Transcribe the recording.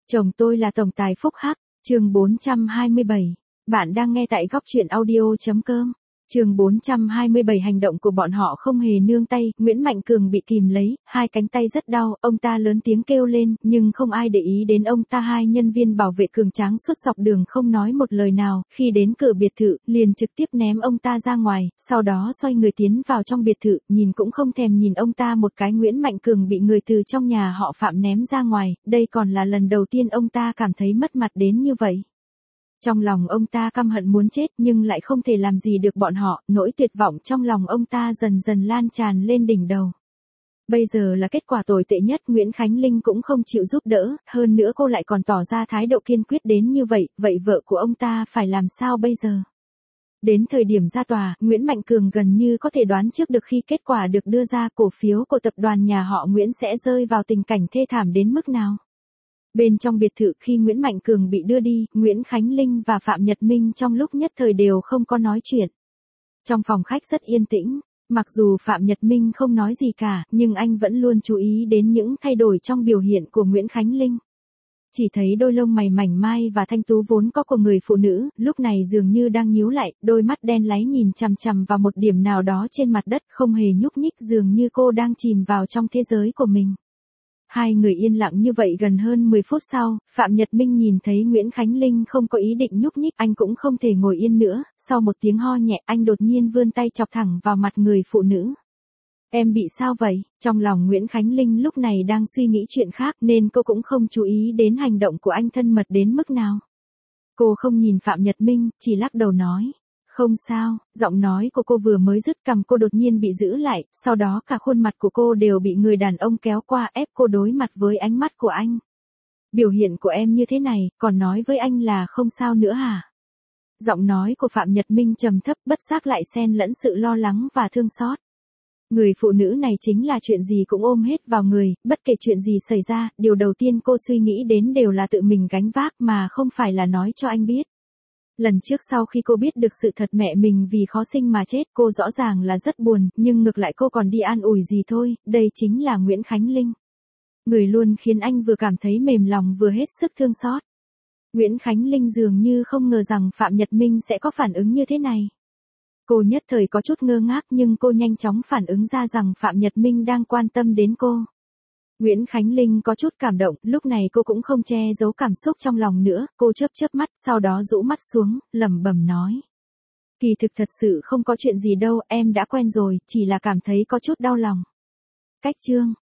Chồng tôi là tổng tài Phúc Hắc, chương 427. Bạn đang nghe tại góc truyện audio.com. Chương 427 hành động của bọn họ không hề nương tay, Nguyễn Mạnh Cường bị kìm lấy, hai cánh tay rất đau, ông ta lớn tiếng kêu lên, nhưng không ai để ý đến ông ta. Hai nhân viên bảo vệ cường tráng suốt dọc đường không nói một lời nào, khi đến cửa biệt thự, liền trực tiếp ném ông ta ra ngoài, sau đó xoay người tiến vào trong biệt thự, nhìn cũng không thèm nhìn ông ta một cái. Nguyễn Mạnh Cường bị người từ trong nhà họ Phạm ném ra ngoài, đây còn là lần đầu tiên ông ta cảm thấy mất mặt đến như vậy. Trong lòng ông ta căm hận muốn chết nhưng lại không thể làm gì được bọn họ, nỗi tuyệt vọng trong lòng ông ta dần dần lan tràn lên đỉnh đầu. Bây giờ là kết quả tồi tệ nhất, Nguyễn Khánh Linh cũng không chịu giúp đỡ, hơn nữa cô lại còn tỏ ra thái độ kiên quyết đến như vậy, vậy vợ của ông ta phải làm sao bây giờ? Đến thời điểm ra tòa, Nguyễn Mạnh Cường gần như có thể đoán trước được khi kết quả được đưa ra, cổ phiếu của tập đoàn nhà họ Nguyễn sẽ rơi vào tình cảnh thê thảm đến mức nào. Bên trong biệt thự khi Nguyễn Mạnh Cường bị đưa đi, Nguyễn Khánh Linh và Phạm Nhật Minh trong lúc nhất thời đều không có nói chuyện. Trong phòng khách rất yên tĩnh, mặc dù Phạm Nhật Minh không nói gì cả, nhưng anh vẫn luôn chú ý đến những thay đổi trong biểu hiện của Nguyễn Khánh Linh. Chỉ thấy đôi lông mày mảnh mai và thanh tú vốn có của người phụ nữ, lúc này dường như đang nhíu lại, đôi mắt đen láy nhìn chằm chằm vào một điểm nào đó trên mặt đất, không hề nhúc nhích, dường như cô đang chìm vào trong thế giới của mình. Hai người yên lặng như vậy gần hơn 10 phút sau, Phạm Nhật Minh nhìn thấy Nguyễn Khánh Linh không có ý định nhúc nhích, anh cũng không thể ngồi yên nữa, sau một tiếng ho nhẹ, anh đột nhiên vươn tay chọc thẳng vào mặt người phụ nữ. Em bị sao vậy? Trong lòng Nguyễn Khánh Linh lúc này đang suy nghĩ chuyện khác nên cô cũng không chú ý đến hành động của anh thân mật đến mức nào. Cô không nhìn Phạm Nhật Minh, chỉ lắc đầu nói. Không sao, giọng nói của cô vừa mới dứt, cằm cô đột nhiên bị giữ lại, sau đó cả khuôn mặt của cô đều bị người đàn ông kéo qua ép cô đối mặt với ánh mắt của anh. Biểu hiện của em như thế này, còn nói với anh là không sao nữa hả? Giọng nói của Phạm Nhật Minh trầm thấp, bất giác lại xen lẫn sự lo lắng và thương xót. Người phụ nữ này chính là chuyện gì cũng ôm hết vào người, bất kể chuyện gì xảy ra, điều đầu tiên cô suy nghĩ đến đều là tự mình gánh vác mà không phải là nói cho anh biết. Lần trước sau khi cô biết được sự thật mẹ mình vì khó sinh mà chết, cô rõ ràng là rất buồn, nhưng ngược lại cô còn đi an ủi gì thôi, đây chính là Nguyễn Khánh Linh. Người luôn khiến anh vừa cảm thấy mềm lòng vừa hết sức thương xót. Nguyễn Khánh Linh dường như không ngờ rằng Phạm Nhật Minh sẽ có phản ứng như thế này. Cô nhất thời có chút ngơ ngác nhưng cô nhanh chóng phản ứng ra rằng Phạm Nhật Minh đang quan tâm đến cô. Nguyễn Khánh Linh có chút cảm động, lúc này cô cũng không che giấu cảm xúc trong lòng nữa, cô chớp chớp mắt, sau đó rũ mắt xuống, lẩm bẩm nói. Kỳ thực thật sự không có chuyện gì đâu, em đã quen rồi, chỉ là cảm thấy có chút đau lòng. Cách chương.